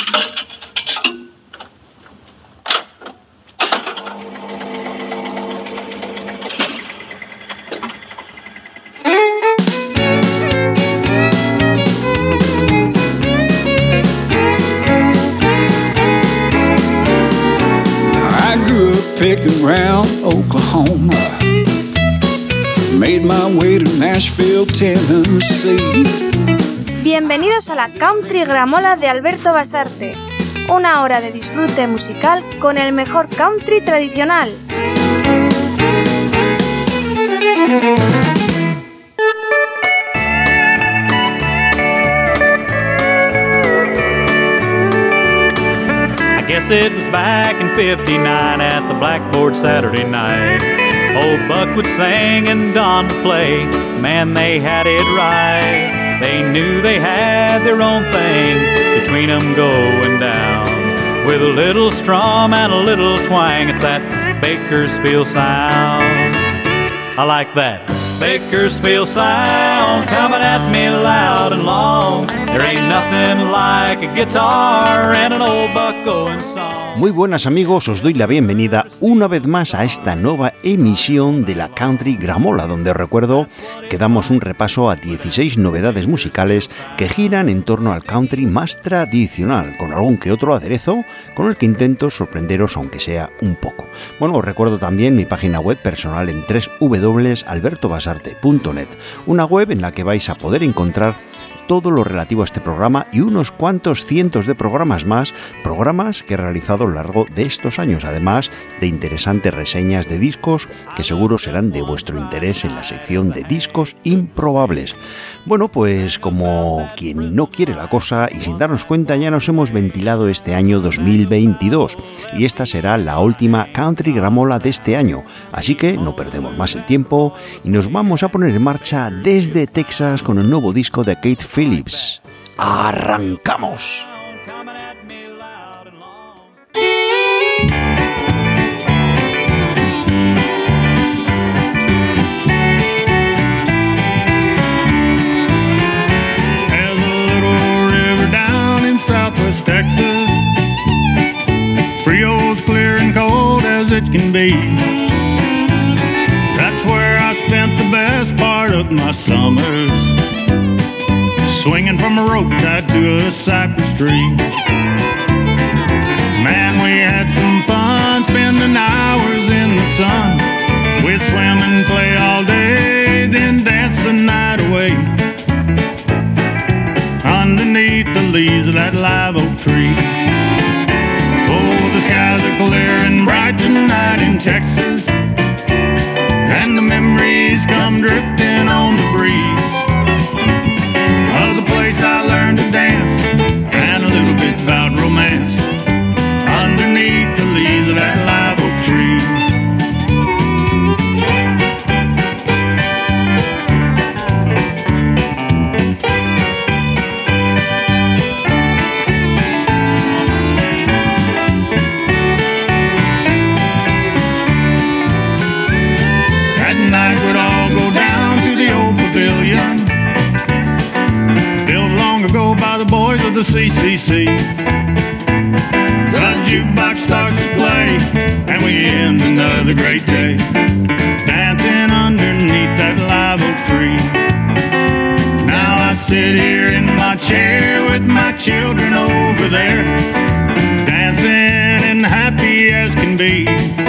Picking round Oklahoma, made my way to Nashville, Tennessee. Bienvenidos a la Country Gramola de Alberto Basarte, una hora de disfrute musical con el mejor country tradicional. Guess it was back in 59 at the Blackboard Saturday night. Old Buck would sing and Don would play. Man, they had it right. They knew they had their own thing between them going down. With a little strum and a little twang, it's that Bakersfield sound. I like that Bakersfield sound coming at me loud and long. There ain't nothing like a guitar and an old buck going song. Muy buenas amigos, os doy la bienvenida una vez más a esta nueva emisión de la Country Gramola, donde os recuerdo que damos un repaso a 16 novedades musicales que giran en torno al country más tradicional, con algún que otro aderezo con el que intento sorprenderos aunque sea un poco. Bueno, os recuerdo también mi página web personal en www.albertobasarte.net, una web en la que vais a poder encontrar todo lo relativo a este programa y unos cuantos cientos de programas más, programas que he realizado a lo largo de estos años, además de interesantes reseñas de discos que seguro serán de vuestro interés en la sección de discos improbables. Bueno, pues como quien no quiere la cosa y sin darnos cuenta ya nos hemos ventilado este año 2022 y esta será la última Country Gramola de este año, así que no perdemos más el tiempo y nos vamos a poner en marcha desde Texas con el nuevo disco de Kate Phillips. ¡Arrancamos! Southwest Texas, Frio's clear and cold as it can be. That's where I spent the best part of my summers, swinging from a rope tied to a cypress tree. Man, we had some fun spending hours in the sun. We'd swim and play all day, then dance the night away underneath the leaves of that live oak tree. Oh, the skies are clear and bright tonight in Texas, and the memories come drifting on the breeze of the place I learned to dance, and a little bit about romance underneath the leaves of that live oak tree. Built long ago by the boys of the CCC. The jukebox starts to play, and we end another great day dancing underneath that live oak tree. Now I sit here in my chair with my children over there, dancing and happy as can be,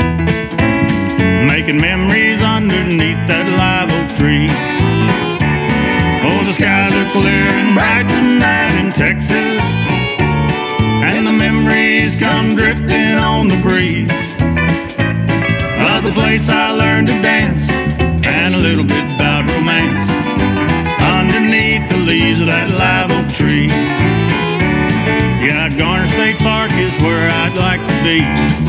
making memories underneath that live oak tree. Oh, the skies are clear and bright tonight in Texas, and the memories come drifting on the breeze of the place I learned to dance, and a little bit about romance underneath the leaves of that live oak tree. Yeah, Garner State Park is where I'd like to be.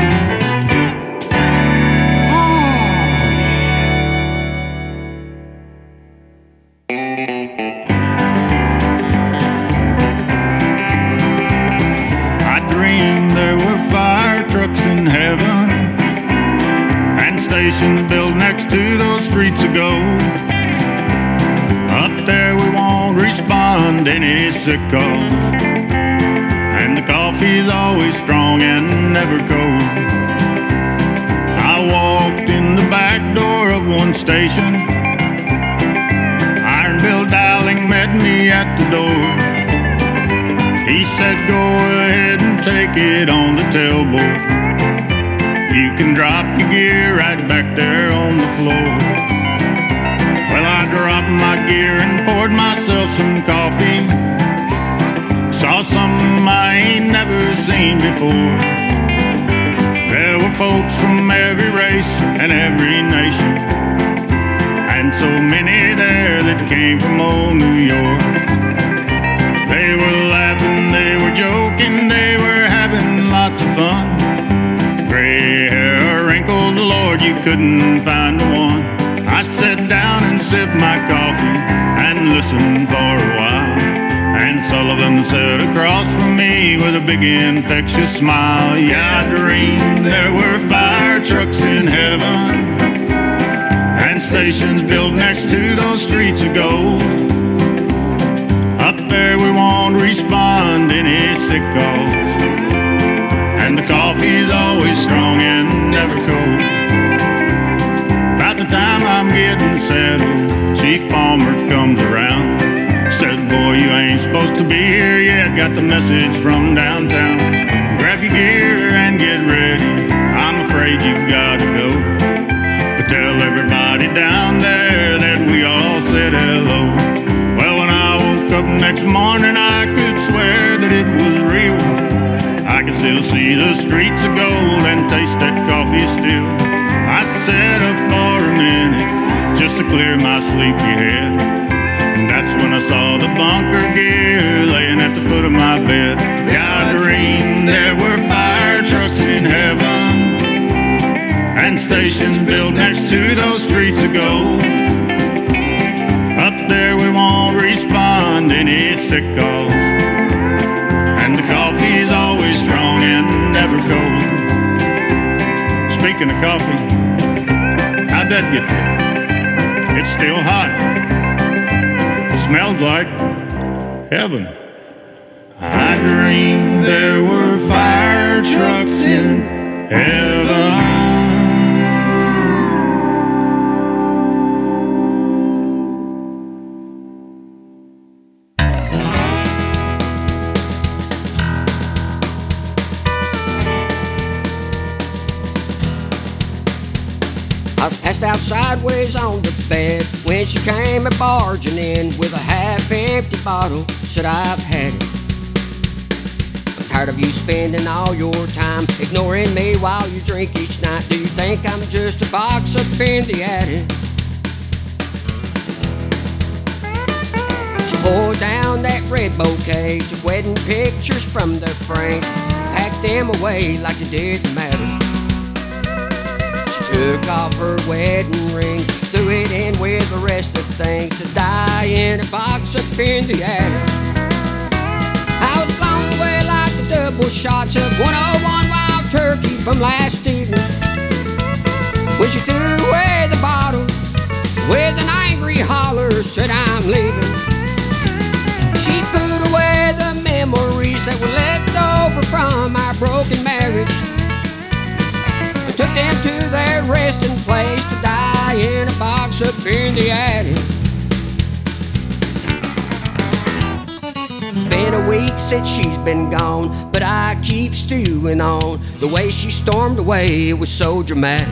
In heaven, and stations built next to those streets of gold. Up there we won't respond to any sick calls, and the coffee coffee's always strong and never cold. I walked in the back door of one station. Iron Bill Dowling met me at the door. He said, go ahead and take it on the tailboat. You can drop your gear right back there on the floor. Well, I dropped my gear and poured myself some coffee. Saw something I ain't never seen before. There were folks from every race and every nation, and so many there that came from old New York. They were laughing, they were joking, they were having lots of fun. Gray hair, wrinkles, Lord, you couldn't find the one. I sat down and sipped my coffee and listened for a while. And Sullivan sat across from me with a big infectious smile. Yeah, I dreamed there were fire trucks in heaven and stations built next to those streets of gold. Up there we won't respond any sick calls, and the coffee's always strong and never cold. About the time I'm getting settled, Chief Palmer comes around. Said, boy, you ain't supposed to be here yet. Got the message from downtown. Grab your gear and get ready. I'm afraid you gotta go. But tell everybody down there that we all said hello. Well, when I woke up next morning, I could swear that it was real. I can still see the streets of gold and taste that coffee still. I sat up for a minute just to clear my sleepy head. And that's when I saw the bunker gear laying at the foot of my bed. Yeah, I dreamed there were fire trucks in heaven and stations built next to those streets of gold. Up there we won't respond any sick calls, and the coffee's always strong and never cold. Speaking of coffee, how'd that get there? It's still hot. Smells like heaven. I dreamed there were fire trucks in heaven. I was passed out sideways on the bed when she came a-barging in with a half-empty bottle. Said, I've had it. I'm tired of you spending all your time ignoring me while you drink each night. Do you think I'm just a box up in the attic? She poured down that red bouquet, took wedding pictures from the frame, packed them away like it didn't matter. Took off her wedding ring, threw it in with the rest of things to die in a box up in the attic. I was blown away like the double shots of 101 Wild Turkey from last evening, when she threw away the bottle with an angry holler, said, I'm leaving. She put away the memories that were left over from our broken marriage, took them to their resting place to die in a box up in the attic. It's been a week since she's been gone, but I keep stewing on the way she stormed away. It was so dramatic.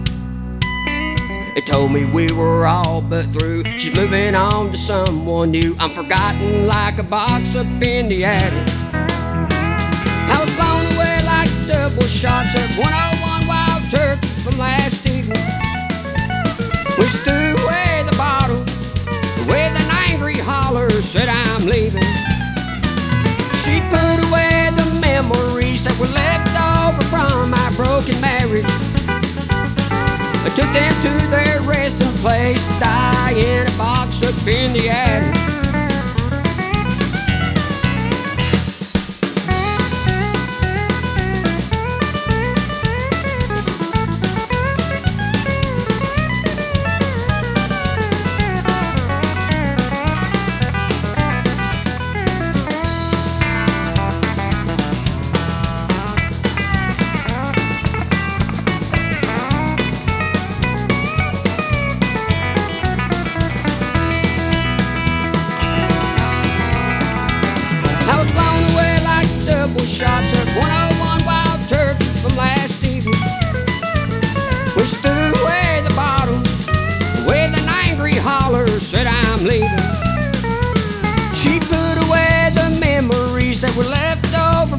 It told me we were all but through. She's moving on to someone new. I'm forgotten like a box up in the attic. I was blown away like double shots of 101 Wild Turkey from last evening, when she threw away the bottle with an angry holler, said, I'm leaving. She put away the memories that were left over from our broken marriage, I took them to their resting place to die in a box up in the attic.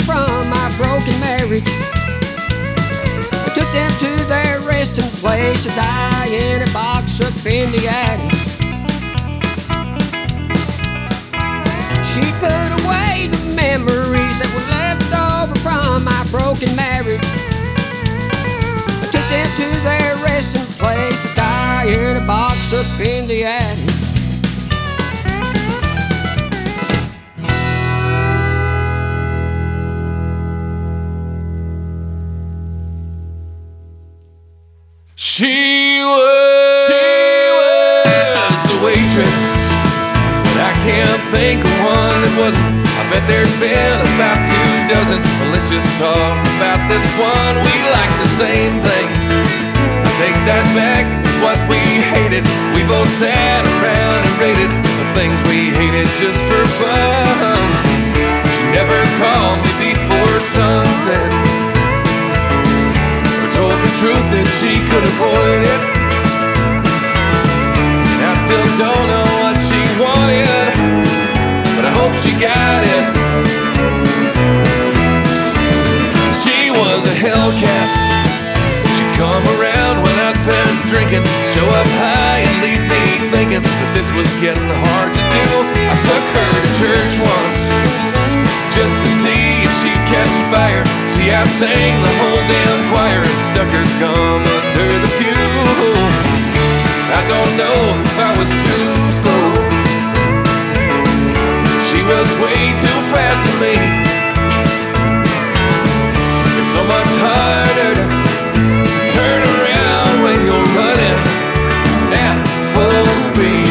from my broken marriage. I took them to their resting place to die in a box up in the attic. She put away the memories that were left over from my broken marriage. I took them to their resting place to die in a box up in the attic. She was a waitress, but I can't think of one that wouldn't. I bet there's been about 24. But let's just talk about this one. We like the same things. I take that back, it's what we hated. We both sat around and rated the things we hated just for fun. She never called me before sunset, told the truth if she could avoid it. And I still don't know what she wanted, but I hope she got it. She was a hellcat. She'd come around when I'd been drinking, show up high and leave me thinking that this was getting hard to do. I took her to church once just to see if she'd catch fire. She outsang the whole damn choir and stuck her gum under the pew. I don't know if I was too slow. She was way too fast for me. It's so much harder to turn around when you're running at full speed.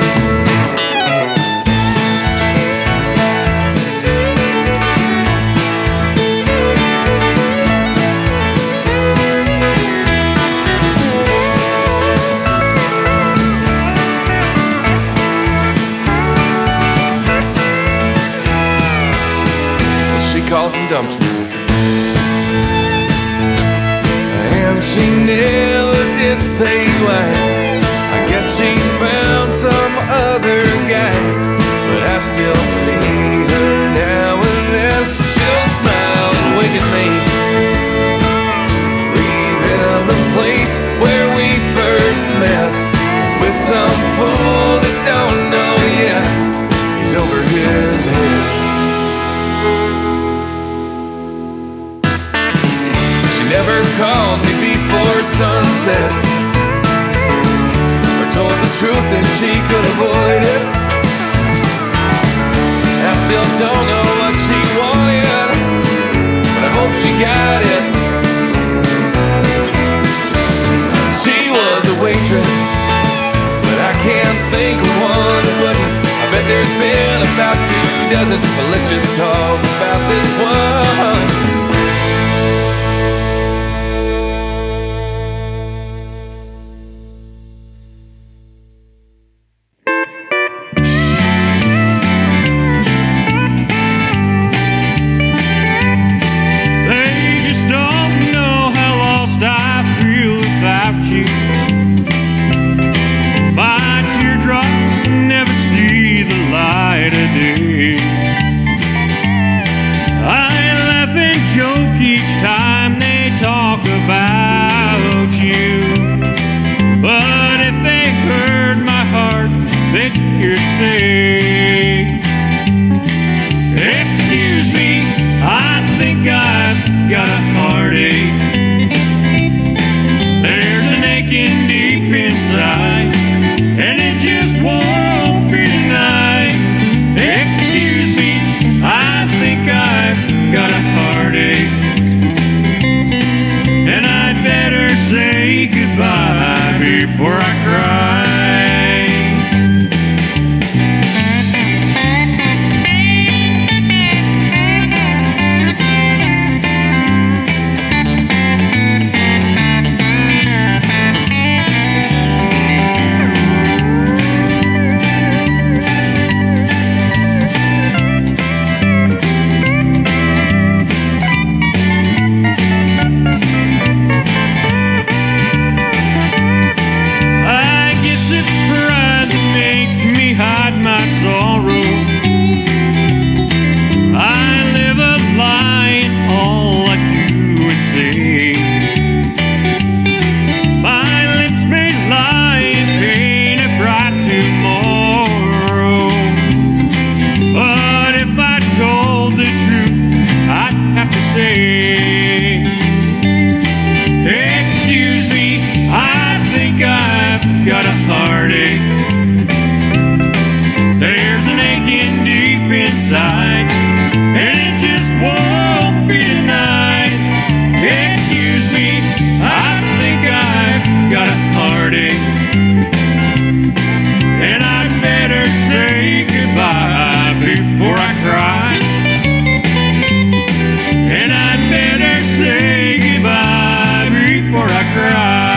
Called and dumped me, and she never did say why. I guess she found some other guy, but I still see her now and then. She'll smile and wink at me, leaving the place where we first met, with some fool that don't know yet he's over his head. Never called me before sunset, or told the truth if she could avoid it. I still don't know what she wanted, but I hope she got it. She was a waitress, but I can't think of one that wouldn't. I bet there's been about 24, but let's just talk about this one. way. Excuse me, I think I've got a heartache. There's an aching deep inside, and it just won't be tonight. Excuse me, I think I've got a heartache, and I'd better say goodbye before I cry. And I'd better say goodbye before I cry.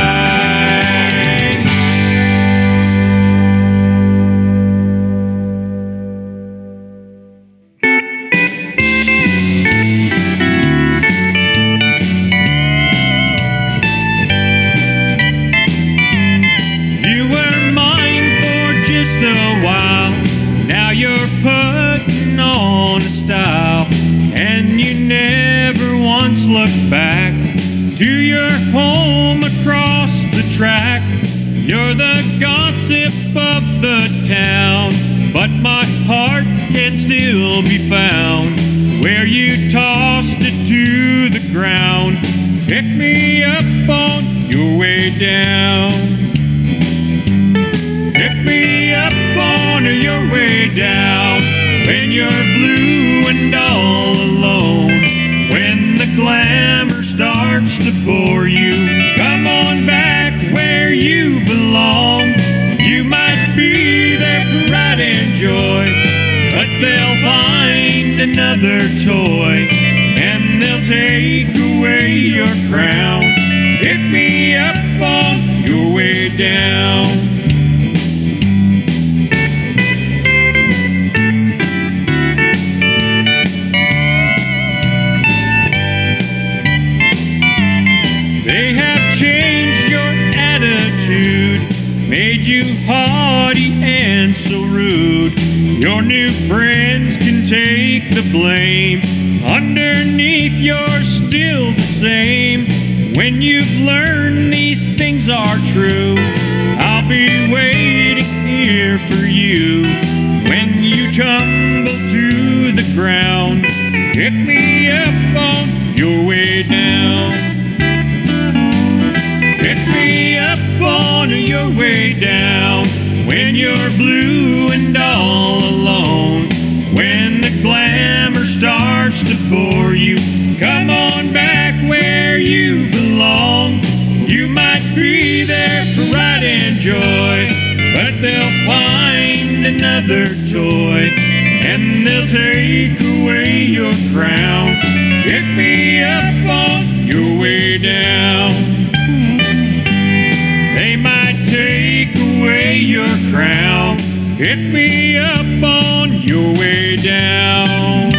You were mine for just a while. Now you're putting on a style, and you never once looked back to your home across the track. You're the gossip of the town, but my heart can still be found where you tossed it to the ground. Pick me up on your way down. Pick me up on your way down when you're blue and all alone. When the glamour starts to bore you, come on back where you belong. You might be their pride and joy, but they'll find another toy, and they'll take away your crown. Pick me up on your way down. They have changed your attitude, made you haughty and so rude. Your new friends can take the blame. Underneath you're still the same. When you've learned these things are true, I'll be waiting here for you. When you tumble to the ground, pick me up on your way down. Pick me up on your way down when you're blue and all alone. When the glamour starts to bore you, come on back where you belong. You might be their pride and joy, but they'll find another toy, and they'll take away your crown. Pick me up on your way down. They might take away your crown. Pick me up on your way down.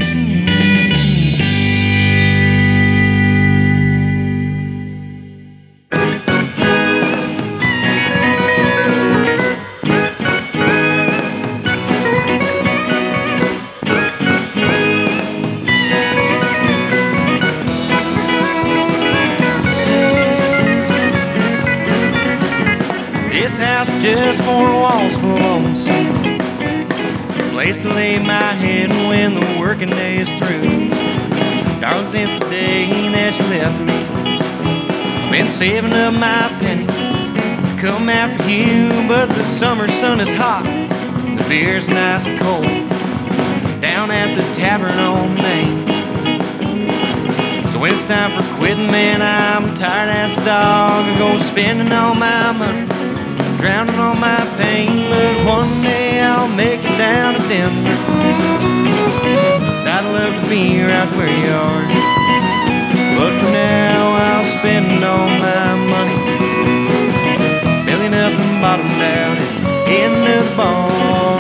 This house just 4 walls full of lonesome, place to lay my head when the working day is through. Darling, since the day that you left me, I've been saving up my pennies to come after you. But the summer sun is hot, the beer's nice and cold, down at the tavern on Main. So when it's time for quitting, man, I'm tired as a dog. I go spending all my money, drowning all my pain. But one day I'll make it down to Denver, 'cause I'd love to be right where you are. But for now I'll spend all my money bellying up and bottom down and heading to the bar.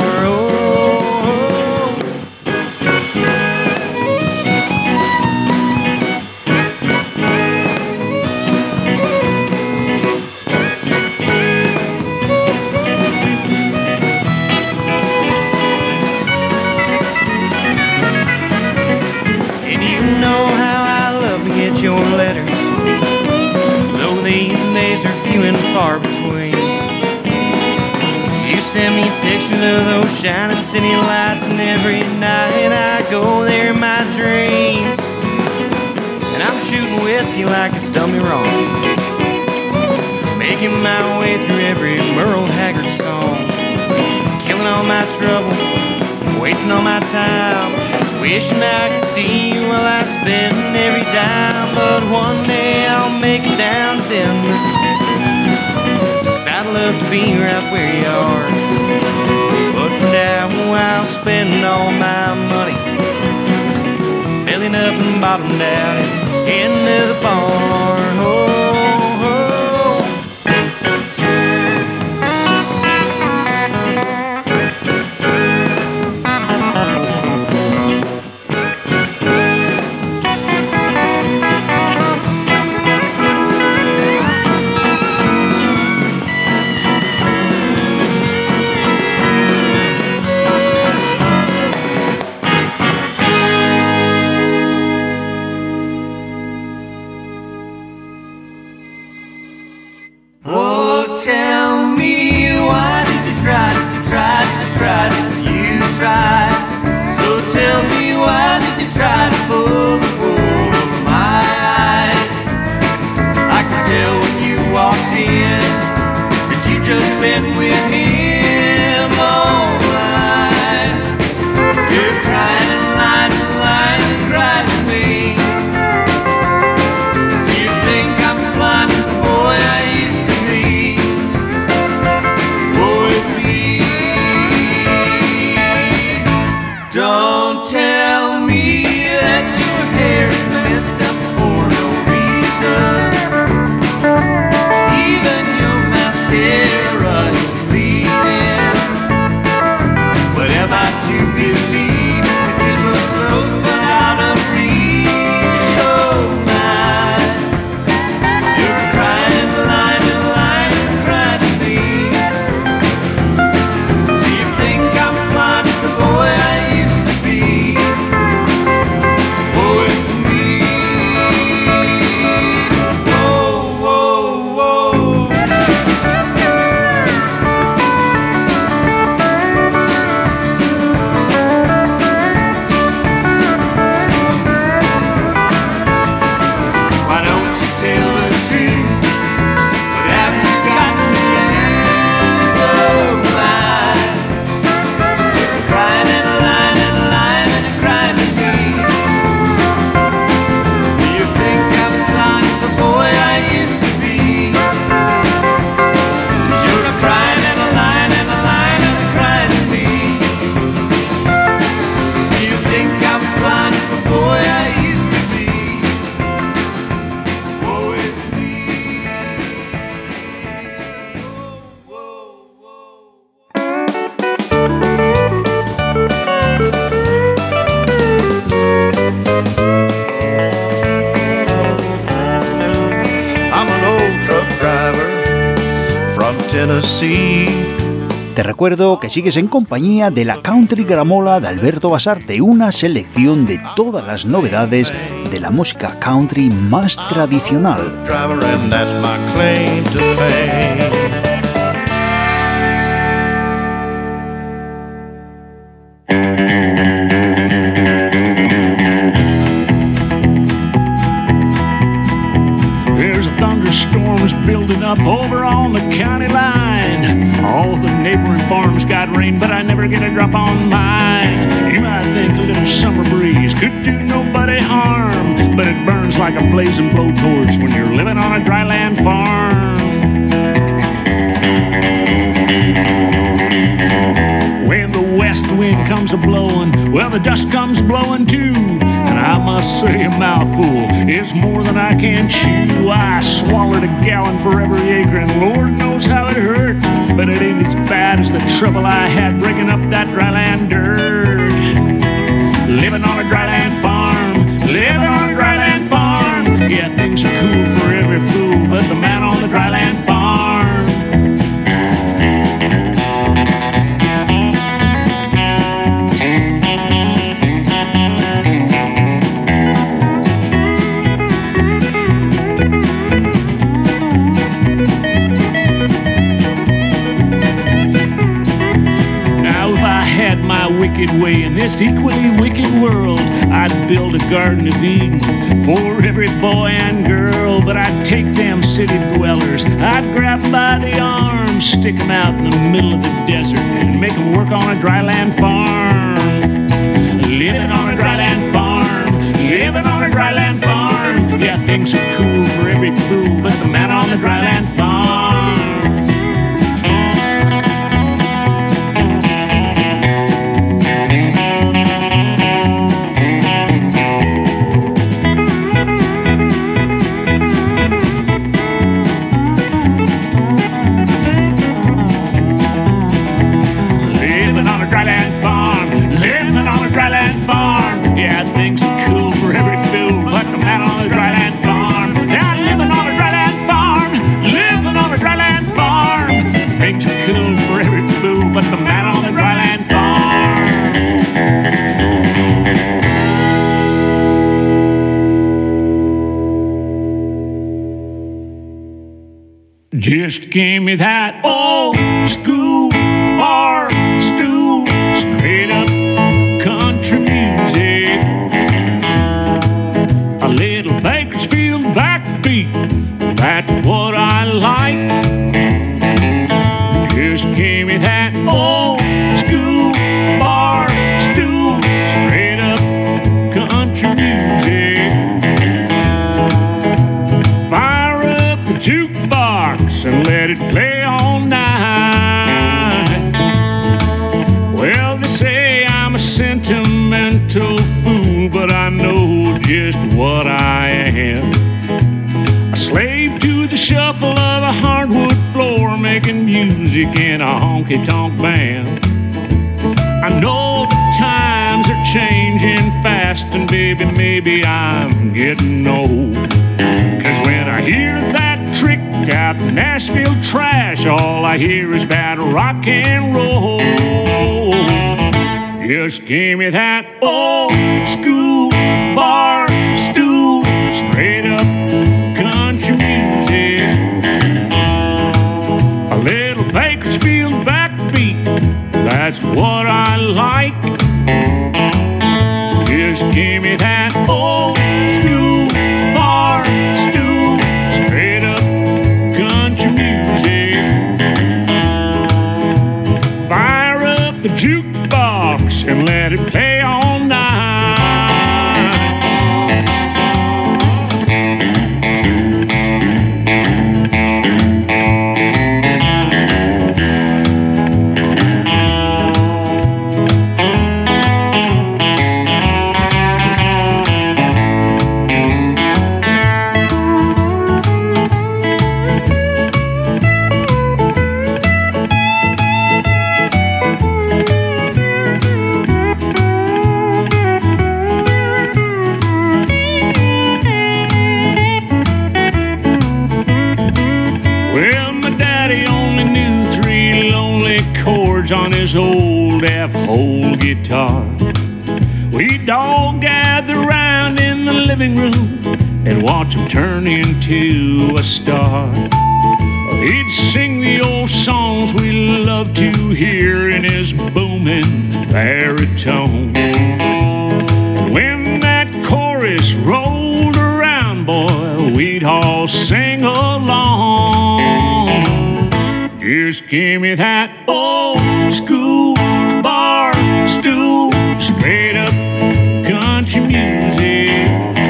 Your letters, though these days are few and far between. You send me pictures of those shining city lights, and every night I go there in my dreams. shooting whiskey like it's done me wrong. Making my way through every Merle Haggard song. Killing all my trouble, wasting all my time. Wishing I could see you while I spend every dime. But one day I'll make it down to Denver, 'cause I'd love to be right where you are. But for now I'll spend all my money bellying up and bottom down at the end of the bar. Oh. Te recuerdo que sigues en compañía de la Country Gramola de Alberto Basarte, una selección de todas las novedades de la música country más tradicional. Building up over on the county line. All the neighboring farms got rain, but I never get a drop on mine. You might think a little summer breeze could do nobody harm, but it burns like a blazing blowtorch when you're living on a dryland farm. When the west wind comes a-blowing, well, the dust comes blowing too. And I must say a mouthful is more than I can chew. I swallowed a gallon for every acre, and Lord knows how it hurt. But it ain't as bad as the trouble I had breaking up that dryland dirt. Living on a dryland farm, living on a dryland farm. Yeah, things are cool for every fool but the man on the dryland farm. My wicked way, and this equally wicked world, I'd build a Garden of Eden for every boy and girl. But I'd take them city dwellers, I'd grab them by the arms, stick them out in the middle of the desert, and make them work on a dryland farm. Living on a dryland farm, living on a dryland farm. Yeah, things are cool for every fool but the man on the dryland farm. But the man on the dryland farm. Just give me that old school bar stool, straight up country music, a little Bakersfield backbeat, that's what I like. Just give me that old school bar stool, straight up country music. Fire up the jukebox and let it play all night. Well, they say I'm a sentimental fool, but I know just what I am. A slave to the shuffle of a hardwood floor, making music in a honky-tonk band. I know the times are changing fast, and baby, maybe I'm getting old. 'Cause when I hear that tricked out Nashville trash, all I hear is bad rock and roll. Just give me that old school bar stool, straight up country music, a little Bakersfield backbeat, that's what I like. Just give me that old school bar stool, straight up country music. Fire up the jukebox and let it play all night. On his old F-hole guitar, we'd all gather round in the living room and watch him turn into a star. He'd sing the old songs we loved to hear in his booming baritone. And when that chorus rolled around, boy, we'd all sing along. Just give me that old school bar stool, straight up country music,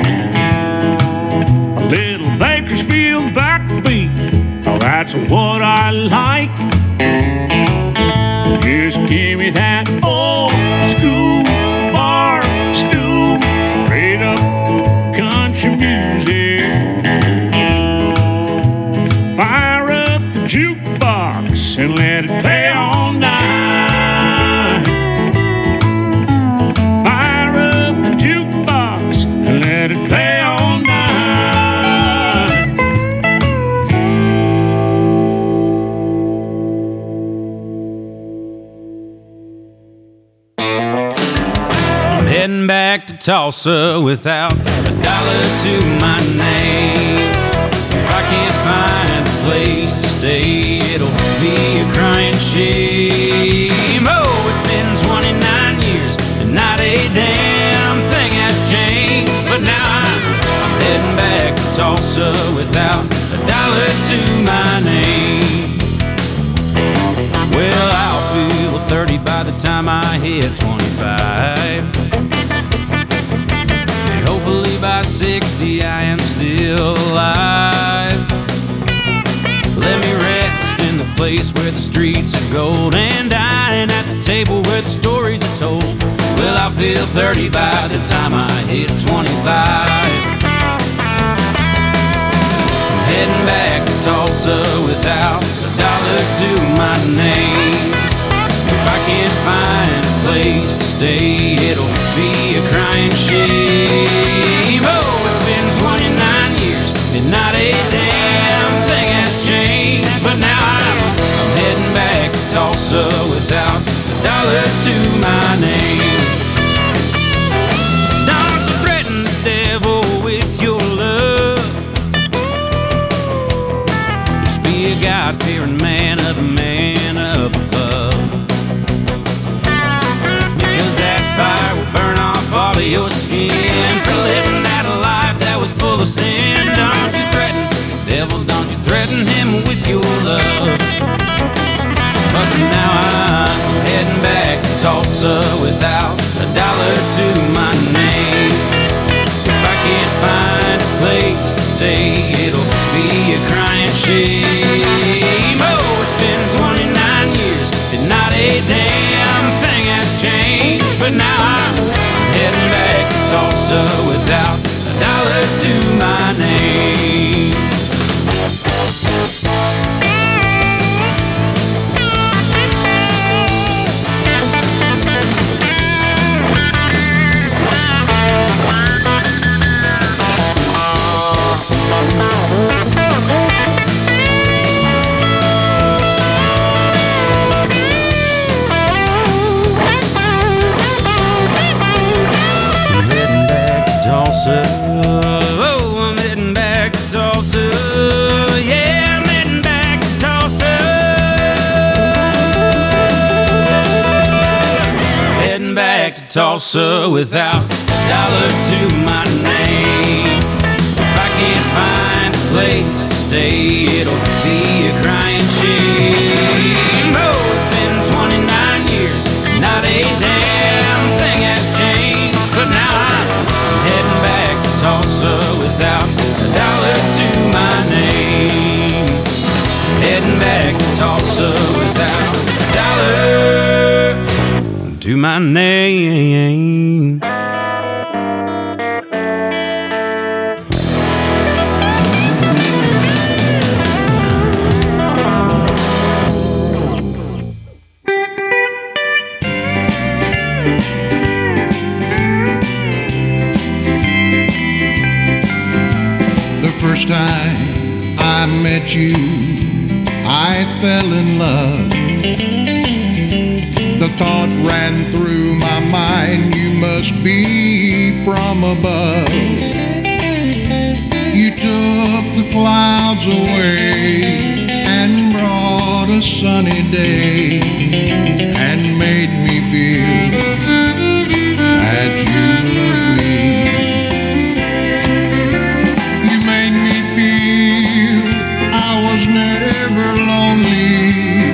a little Bakersfield backbeat, oh, that's what I like. Just give me that old school bar stool, straight up country music. Fire up the jukebox and let it play all night. Fire up the jukebox and let it play all night. I'm heading back to Tulsa without a dollar to my name. If I can't find a place to stay, it'll be a crying shame. Oh, it's been 29 years and I Tulsa without a dollar to my name. Well, I'll feel 30 by the time I hit 25. And hopefully by 60 I am still alive. Let me rest in the place where the streets are gold and dine at the table where the stories are told. Well, I'll feel 30 by the time I hit 25. I'm heading back to Tulsa without a dollar to my name. If I can't find a place to stay, it'll be a crying shame. Oh, it's been 29 years and not a damn thing has changed. But now I'm heading back to Tulsa without a dollar to my name. Don't you threaten the devil with your love. Just be a God-fearing man of a man up above. Because that fire will burn off all of your skin for living that life that was full of sin. Don't you threaten the devil, don't you threaten him with your love. But now I'm heading back to Tulsa without a dollar to my name. If I can't find a place to stay, it'll be a crying shame. Oh, it's been 29 years and not a damn thing has changed. But now I'm heading back to Tulsa without a dollar to my name. Oh, I'm heading back to Tulsa. Yeah, I'm heading back to Tulsa. Heading back to Tulsa without a dollar to my name. If I can't find a place to stay, it'll be a crying shame. Oh, it's been 29 years, not a damn thing has changed. But now I'm heading back to Tulsa without a dollar to my name. Heading back to Tulsa without a dollar to my name. First time I met you, I fell in love. The thought ran through my mind, you must be from above. You took the clouds away and brought a sunny day and made me feel that you loved me. Never lonely.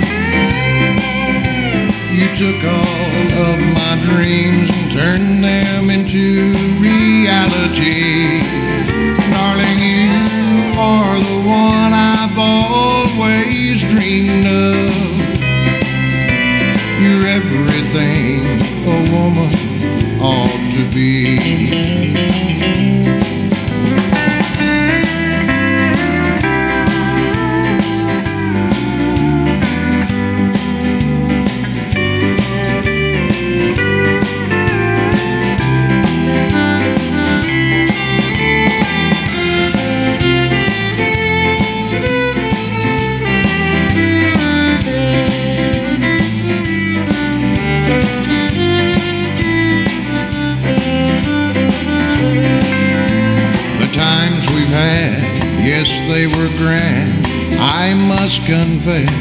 You took all of my dreams and turned them into reality. Darling, you are the one I've always dreamed of. You're everything a woman ought to be. Yes, they were grand, I must confess.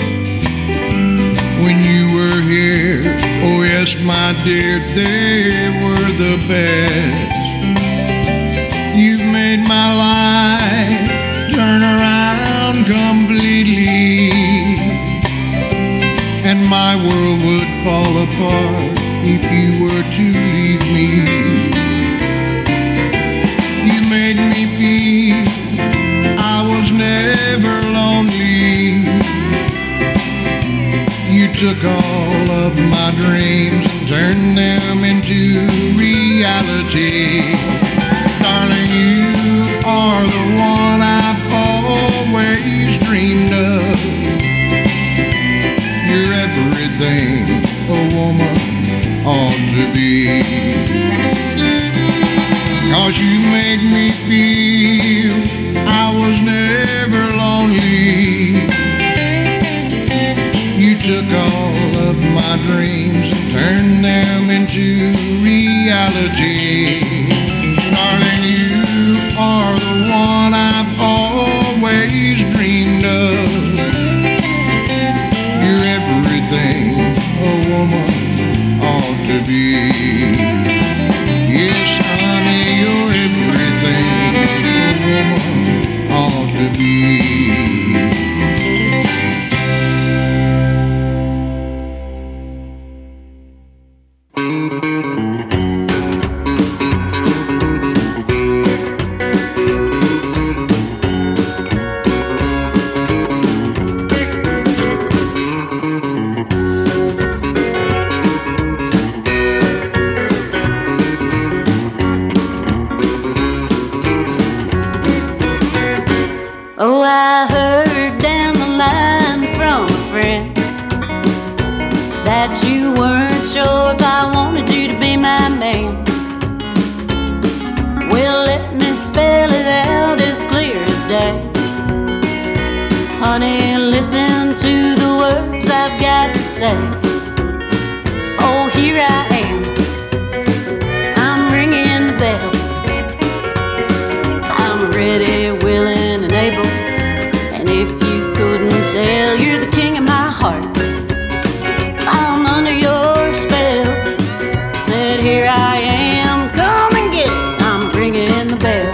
When you were here, oh yes, my dear, they were the best. You've made my life apart if you were to leave me. You made me feel I was never lonely. You took all of my dreams and turned them into reality. Darling, you are the one I've always dreamed of. You're everything a woman ought to be. 'Cause you made me feel I was never lonely. You took all of my dreams and turned them into reality. Darling, you are the one I've always dreamed of. You're everything a woman ought to be. Yes, honey, you're everything a woman ought to be. Oh, I heard down the line from a friend that you weren't sure if I wanted you to be my man. Well, let me spell it out as clear as day. Honey, listen to the words I've got to say. Oh, here I am, I'm ringing the bell. I'm ready, willing, and able. And if you couldn't tell, you're the king of my heart. I'm under your spell. Said, here I am, come and get it. I'm ringing the bell.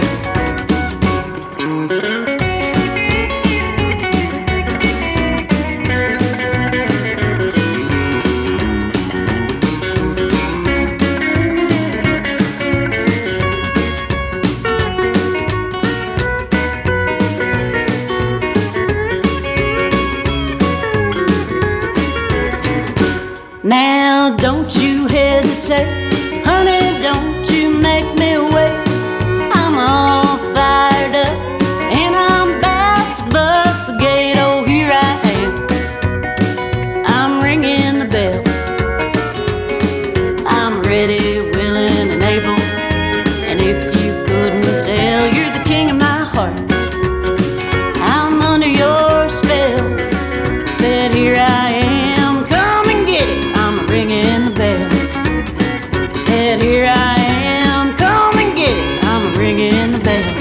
Now don't you hesitate, honey, don't you make me wait. I'm all fired up and I'm about to bust the gate. Oh, here I am, I'm ringing the bell. I'm ready, willing, and able. And if you couldn't tell, you're the king of my heart. I'm under your spell. Said, here I am, come and get it. I'm ringing the bell. Said, here I am, come and get it. I'm ringing the bell.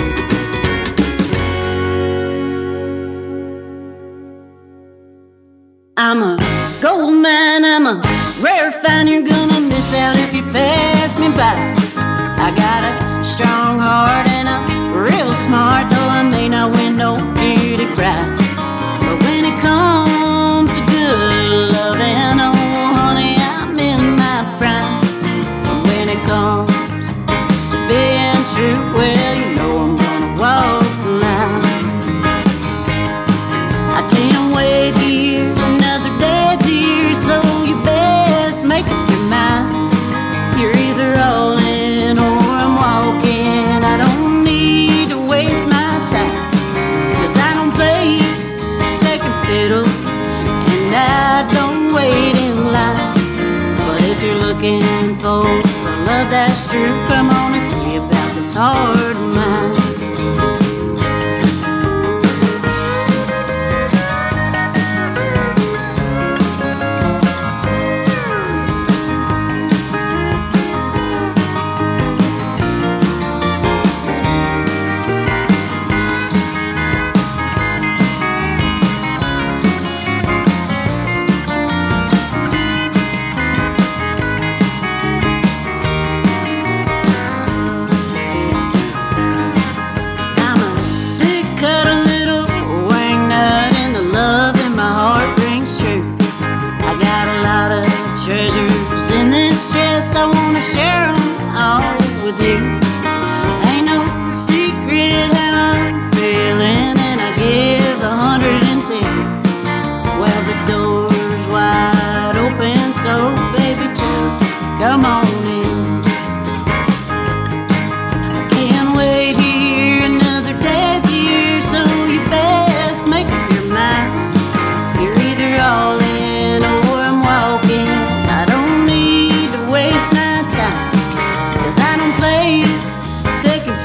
I'm a gold mine, I'm a rare find. You're gonna miss out if you pass me by. I got a strong heart and I'm real smart, though I may not win no beauty prize. But when it comes to good loving, oh honey, I'm in my prime. And when it comes to being true, well, you know I'm gonna walk the line. I can't wait here another day, dear, so you best make up your mind. You're either all in or I'm walking. I don't need to waste my time, 'cause I don't play second fiddle and I don't wait in line. But if you're looking for a love that's true, come on and see about this heart of mine.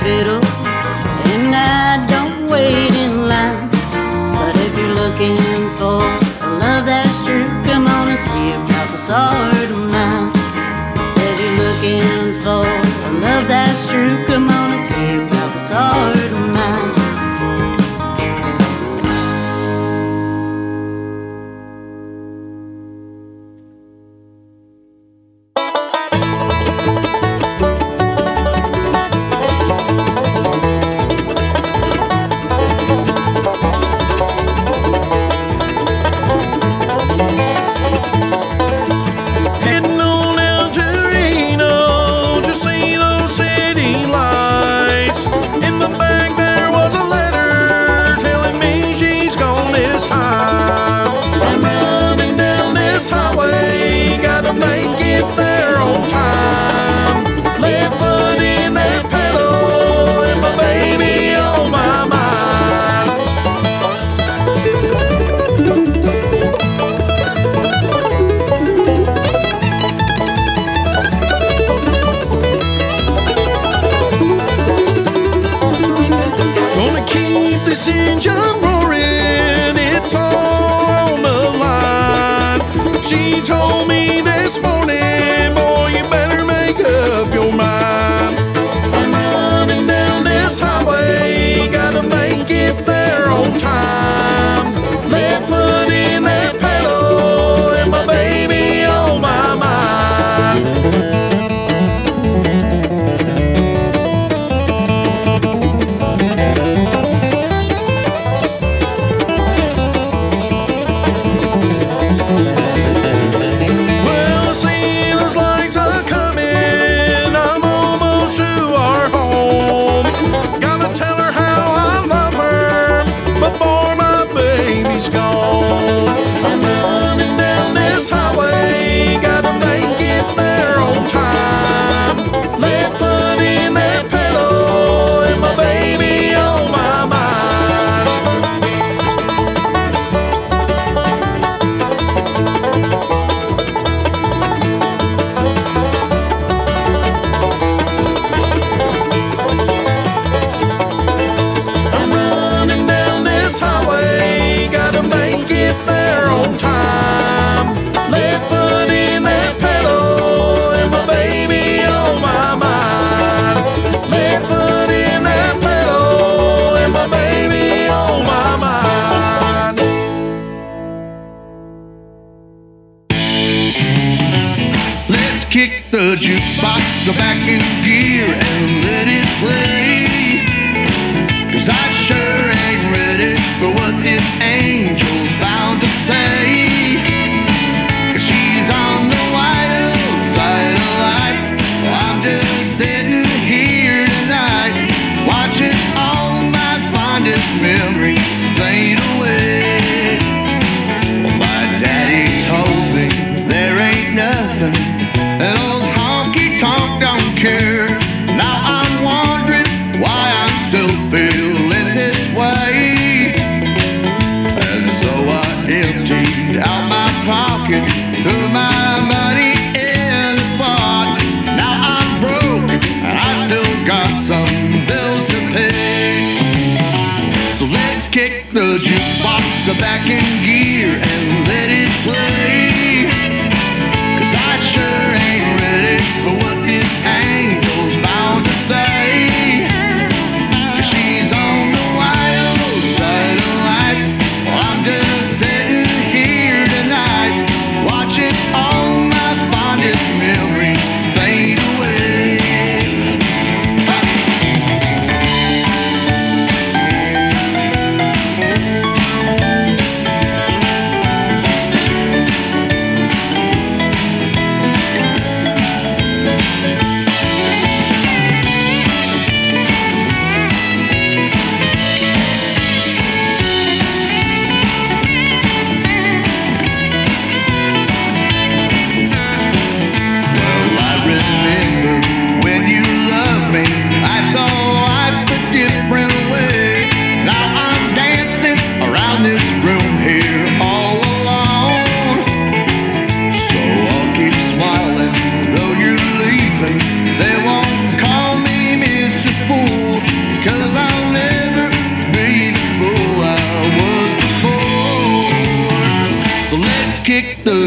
fiddle, and I don't wait in line. But if you're looking for a love that's true, come on and see about this heart of mine. Said you're looking for a love that's true, come on and see about this heart of mine. the jukebox back in gear and let it play. 'Cause I sure ain't ready for what this angel's bound to say. 'Cause she's on the wild side of life. I'm just sitting here tonight, watching all my fondest memories fade away. Well, my daddy told me there ain't nothing that old honky-tonk don't care. Now I'm wondering why I'm still feeling this way. And so I emptied out my pockets, threw my money in the slot. Now I'm broke and I still got some bills to pay. So let's kick the jukebox back in gear and let it play. 'Cause I sure ain't ready for what this angel's bound to say. 'Cause she's on the wild side of life. Well, I'm just sitting here tonight, watching all my fondest memories fade away.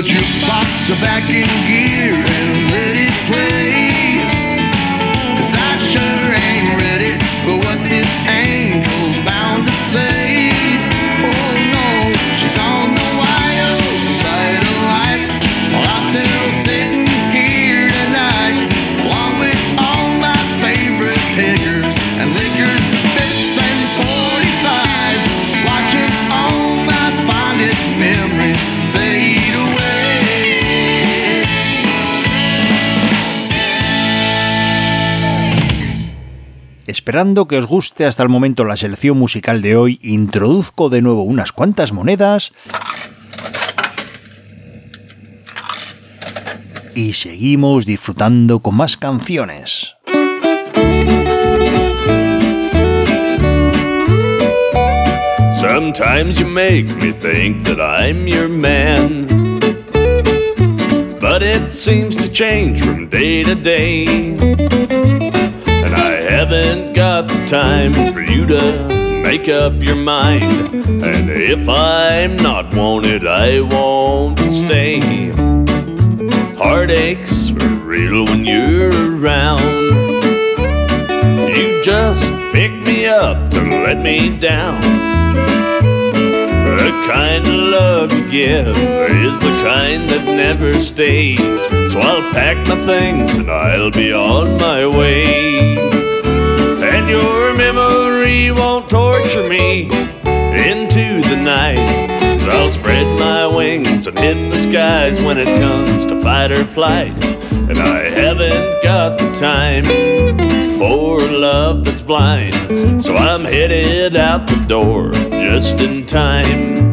jukebox back in gear and let it play. 'Cause I sure ain't ready for what this angel's bound to say. Oh no, she's on the wild side of life, while I'm still sitting here tonight, along with all my favorite pickers and liquors, fists and 45s, watching all my fondest memories fade away. Esperando que os guste hasta el momento la selección musical de hoy, introduzco de nuevo unas cuantas monedas y seguimos disfrutando con más canciones. Sometimes you make me think that I'm your man, but it seems to change from day to day, and I haven't got the time for you to make up your mind. And if I'm not wanted, I won't stay. Heartaches are real when you're around. You just pick me up to let me down. The kind of love you give is the kind that never stays. So I'll pack my things and I'll be on my way. And your memory won't torture me into the night. So I'll spread my wings and hit the skies when it comes to fight or flight. And I haven't got the time for love that's blind, so I'm headed out the door just in time.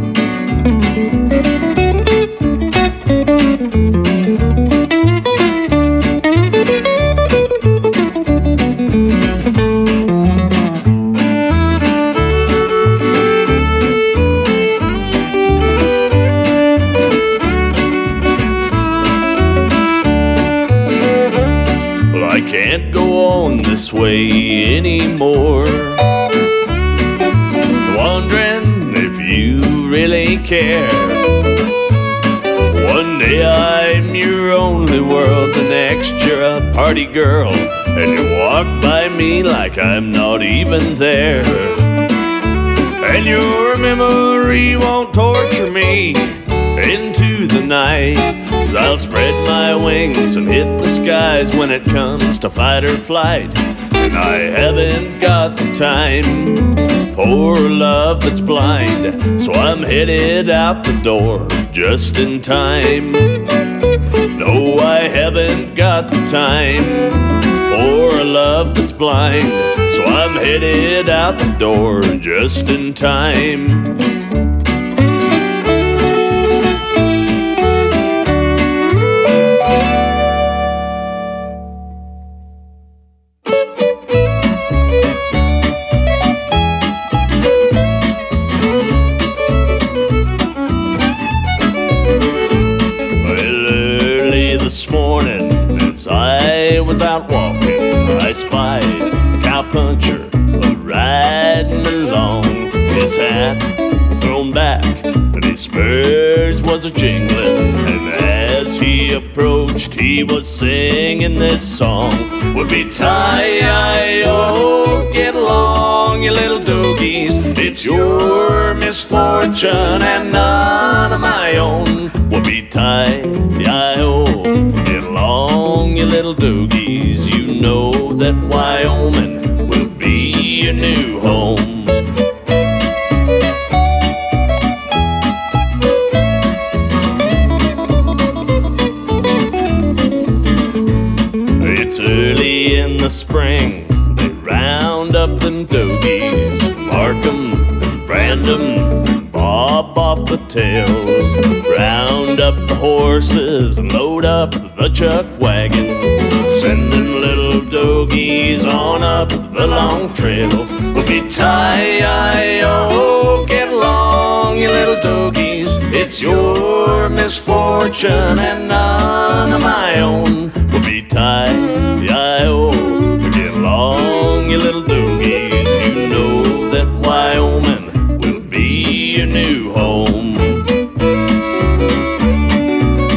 Can't go on this way anymore, wondering if you really care. One day I'm your only world, the next you're a party girl, and you walk by me like I'm not even there. And your memory won't torture me into the night, 'cause I'll spread my wings and hit the skies when it comes to fight or flight. And I haven't got the time for love that's blind, so I'm headed out the door just in time. No, I haven't got the time for a love that's blind, so I'm headed out the door just in time. This morning, as I was out walking, I spied a cowpuncher riding along. His hat was thrown back, and his spurs was a jingling. And as he approached, he was singing this song: "Whippy-tie-I-O, get along, you little doggies. It's your misfortune and none of my own. Whippy-tie-I-O, get along, you little doggies. You know that Wyoming will be your new home." It's early in the spring, they round up them doggies, mark 'em and brand 'em, bob off the tails, round up the horses and load up the chuck wagon, send them little doggies on up the long trail. Whippy-tie-I-O, get along, you little doggies. It's your misfortune and none of my own. Whippy-tie-I-O, get along, you little doggies. You know that Wyoming will be your new home.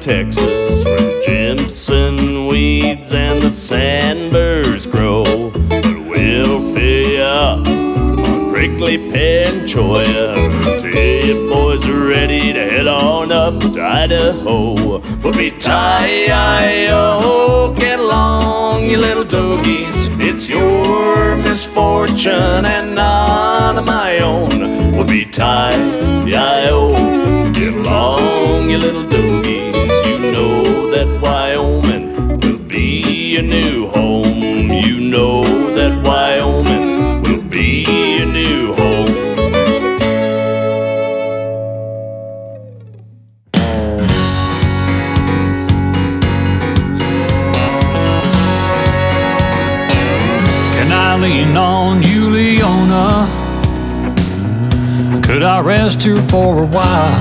Texas, where Jimson weeds and the sandburrs grow. But we'll fill you up on prickly pear and cholla till you boys are ready to head on up to Idaho. Put me tie-I-O, get along, you little doggies. It's your misfortune and none of my own. Put me tie-I-O, get along, you little doggies. You know that Wyoming will be your new home. You know that Wyoming will be your new home. Can I lean on you, Leona? Could I rest here for a while?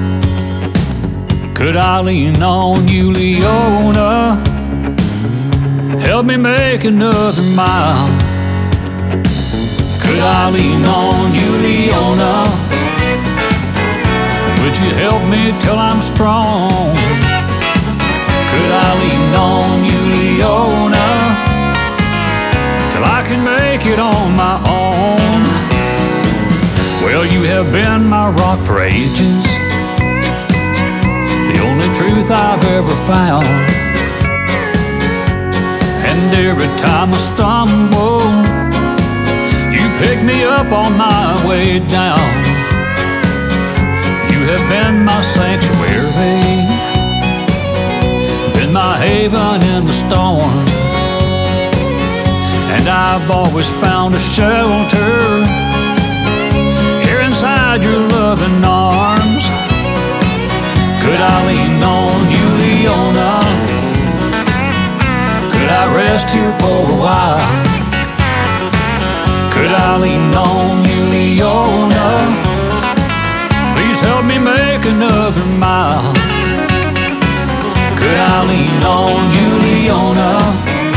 Could I lean on you, Leona? Help me make another mile. Could I lean on you, Leona? Would you help me till I'm strong? Could I lean on you, Leona, till I can make it on my own? Well, you have been my rock for ages, the only truth I've ever found. And every time I stumble, you pick me up on my way down. You have been my sanctuary, been my haven in the storm. And I've always found a shelter here inside your loving arms. Could I lean on you, Leona? Could I rest here for a while? Could I lean on you, Leona? Please help me make another mile. Could I lean on you, Leona?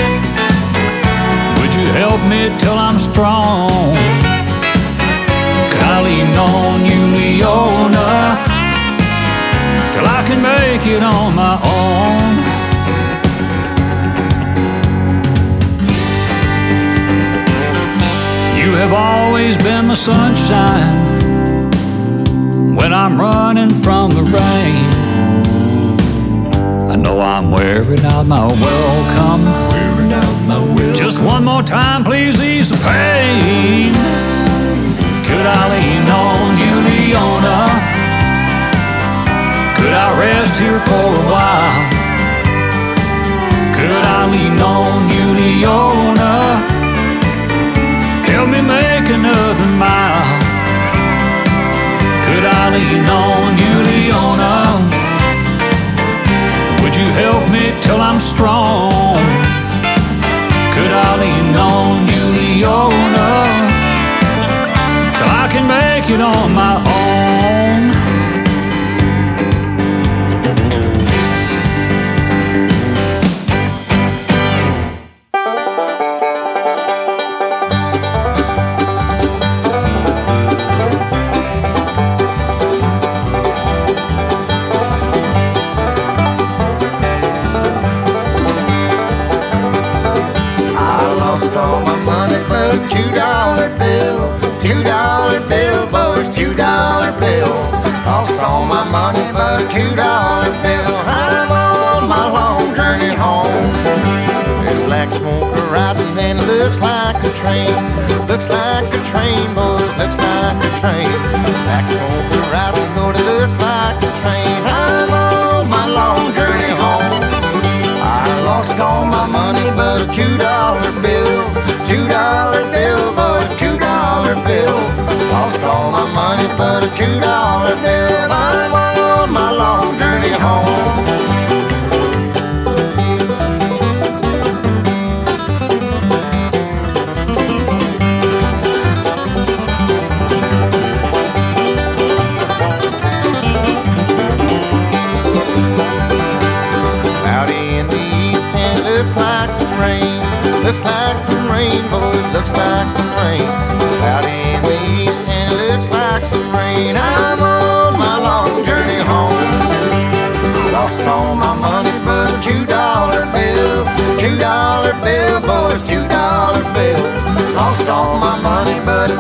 Would you help me till I'm strong? Could I lean on you, Leona, till I can make it on my own? You have always been my sunshine when I'm running from the rain. I know I'm wearing out my welcome. Just one more time, please ease the pain. Could I lean on you, Leona? Could I rest here for a while? Could I lean on you, Leona? Help me make another mile. Could I lean on you, Leona? Would you help me till I'm strong? Could I lean on you, Leona, till I can make it on my own? $2 bill, $2 bill, boys, $2 bill. Lost all my money but a $2 bill. I'm on my long journey home. There's black smoke rising and it looks like a train. Looks like a train, boys, looks like a train. Black smoke rising, Lord, it looks like a train. I'm on my long journey home. I lost all my money but a $2 bill. $2 bill, boys, $2 bill. Lost all my money but a $2 bill. I'm on my long journey home. Out in the east and it looks like some rain. Looks like some rain, boys, looks like some rain. Out in the east and it looks like some rain. I'm on my long journey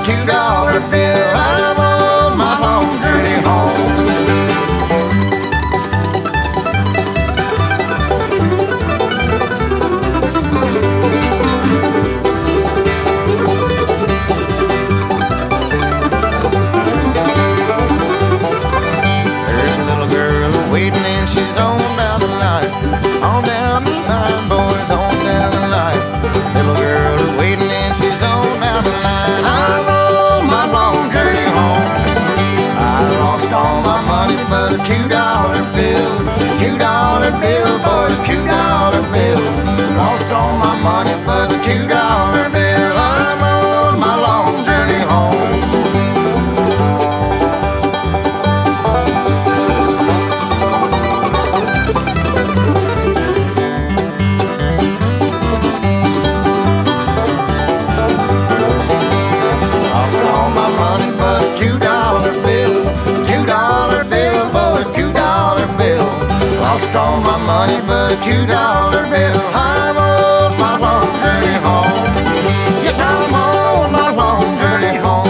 $2 bill. I'm on my long journey home. She's on down the line, on down the line, boys, on down the line. Little girl is waiting and she's on down the line. I'm on my long journey home. I lost all my money but a $2 bill. $2 bill, boys, $2 bill. Lost all my money but a $2 bill. I'm on my long journey home. Lost all my money but a $2 bill. I'm on my long journey home. Yes, I'm on my long journey home.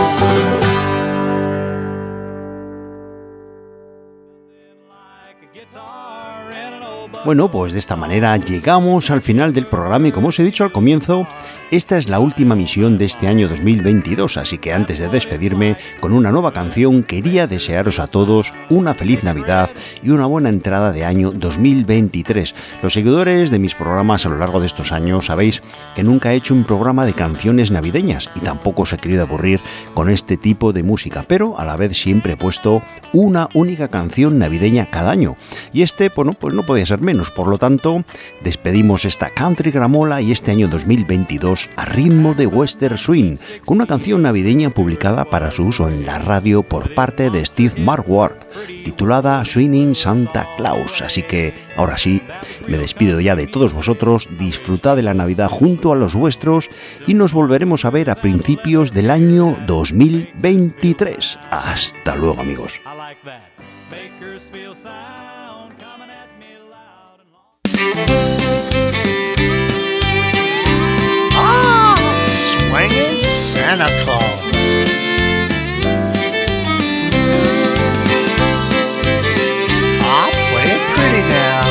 Bueno, pues de esta manera llegamos al final del programa y como os he dicho al comienzo, esta es la última emisión de este año 2022, así que antes de despedirme con una nueva canción quería desearos a todos una feliz Navidad y una buena entrada de año 2023. Los seguidores de mis programas a lo largo de estos años sabéis que nunca he hecho un programa de canciones navideñas y tampoco os he querido aburrir con este tipo de música, pero a la vez siempre he puesto una única canción navideña cada año y bueno, pues no podía ser menos. Por lo tanto, despedimos esta Country Gramola y este año 2022 a ritmo de Western Swing, con una canción navideña publicada para su uso en la radio por parte de Steve Marquardt, titulada Swinging Santa Claus. Así que, ahora sí, me despido ya de todos vosotros, disfrutad de la Navidad junto a los vuestros y nos volveremos a ver a principios del año 2023. Hasta luego, amigos. Swinging Santa Claus. I'll play it pretty now.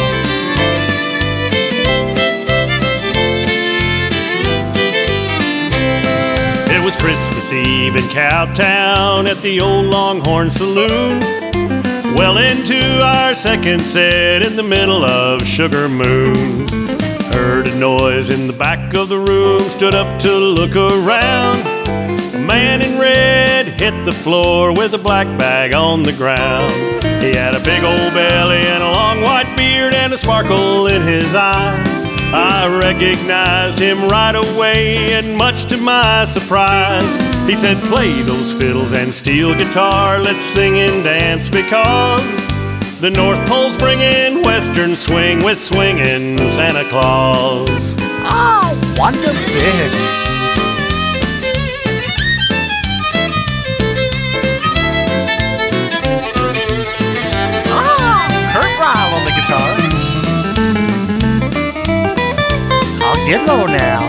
It was Christmas Eve in Cowtown at the old Longhorn Saloon. Well into our second set in the middle of Sugar Moon. Heard a noise in the back of the room, stood up to look around. A man in red hit the floor with a black bag on the ground. He had a big old belly and a long white beard and a sparkle in his eye. I recognized him right away, and much to my surprise, he said, "Play those fiddles and steel guitar, let's sing and dance because the North Pole's bringing Western swing with swinging Santa Claus." Oh, wonder big. Ah, Kurt Ryle on the guitar. I'll get low now.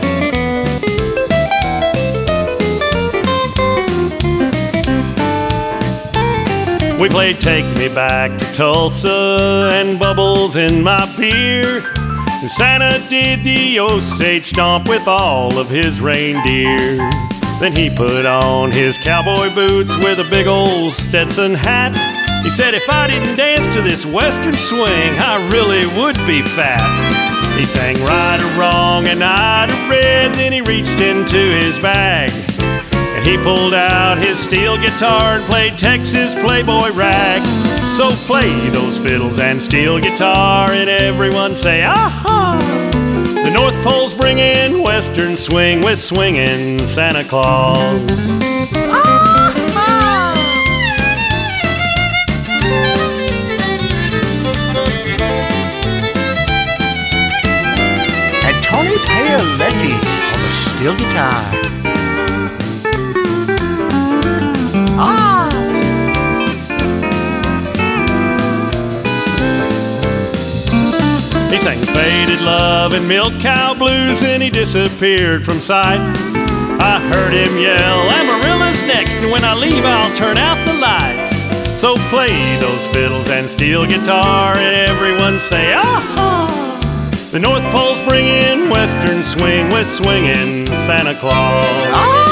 We played Take Me Back to Tulsa and Bubbles in My Beer. And Santa did the Osage stomp with all of his reindeer. Then he put on his cowboy boots with a big old Stetson hat. He said, "If I didn't dance to this Western swing, I really would be fat." He sang Right or Wrong and Night of Red. Then he reached into his bag and he pulled out his steel guitar and played Texas Playboy Rag. So play those fiddles and steel guitar and everyone say, "Aha!" The North Pole's bringing Western swing with swinging Santa Claus. And Tony Paoletti on the steel guitar. He sang Faded Love and Milk Cow Blues, then he disappeared from sight. I heard him yell, Amarillo's next, and when I leave I'll turn out the lights. So play those fiddles and steel guitar, and everyone say, aha! The North Pole's bringing western swing with swinging Santa Claus.